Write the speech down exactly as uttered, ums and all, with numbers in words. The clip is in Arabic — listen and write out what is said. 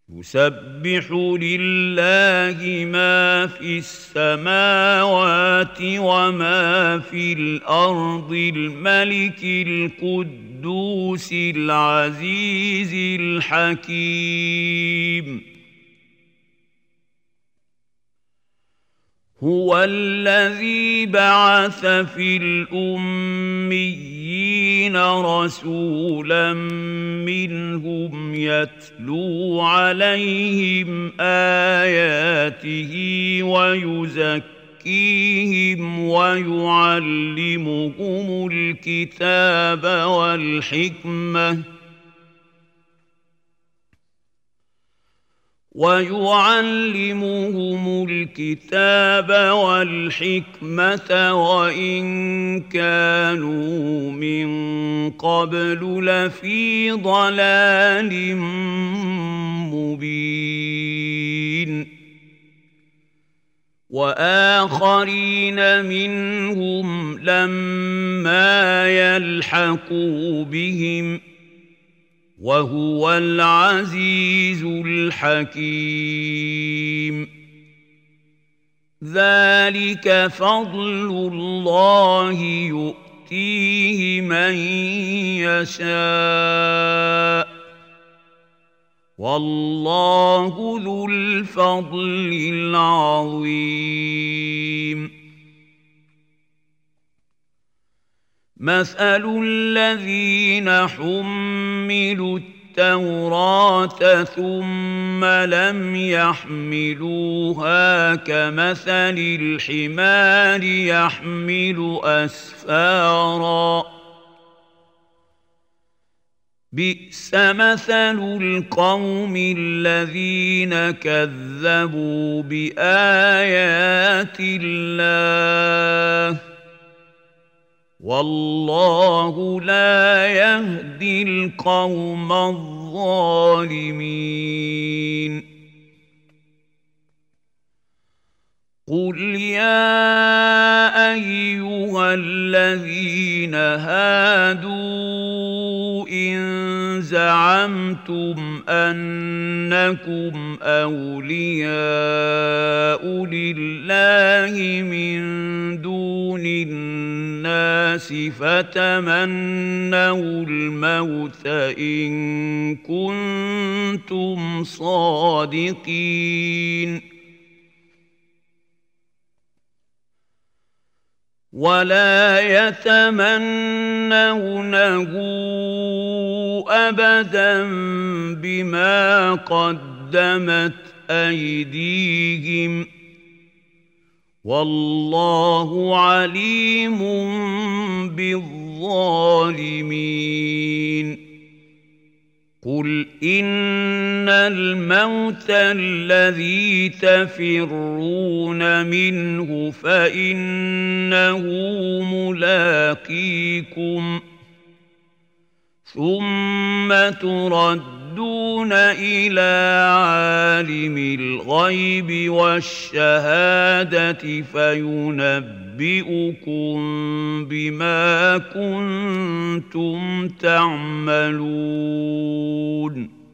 يسبح لله ما في السماوات وما في الأرض الملك القدوس العزيز الحكيم. هو الذي بعث في الأميين رسولا منهم يتلو عليهم آياته ويزكيهم ويعلمهم الكتاب والحكمة ويعلمهم الكتاب والحكمة وإن كانوا من قبل لفي ضلال مبين. وآخرين منهم لما يلحقوا بهم وهو العزيز الحكيم. ذلك فضل الله يؤتيه من يشاء والله ذو الفضل العظيم. مثل الذين حملوا التوراة ثم لم يحملوها كمثل الحمار يحمل أسفارا بئس مثل القوم الذين كذبوا بآيات الله والله لا يهدي القوم الظالمين. قل يا أيها الذين هادوا إن زعمتم أنكم أولياء لله من دون الناس فتمنوا الموت إن كنتم صادقين ولا يتمنونه أبدا بما قدمت أيديهم والله عليم بالظالمين. قل إن الموت الذي تفرون منه فإنه ملاقيكم ثم تردون إلى عالم الغيب والشهادة فينبئكم بما كنتم تعملون.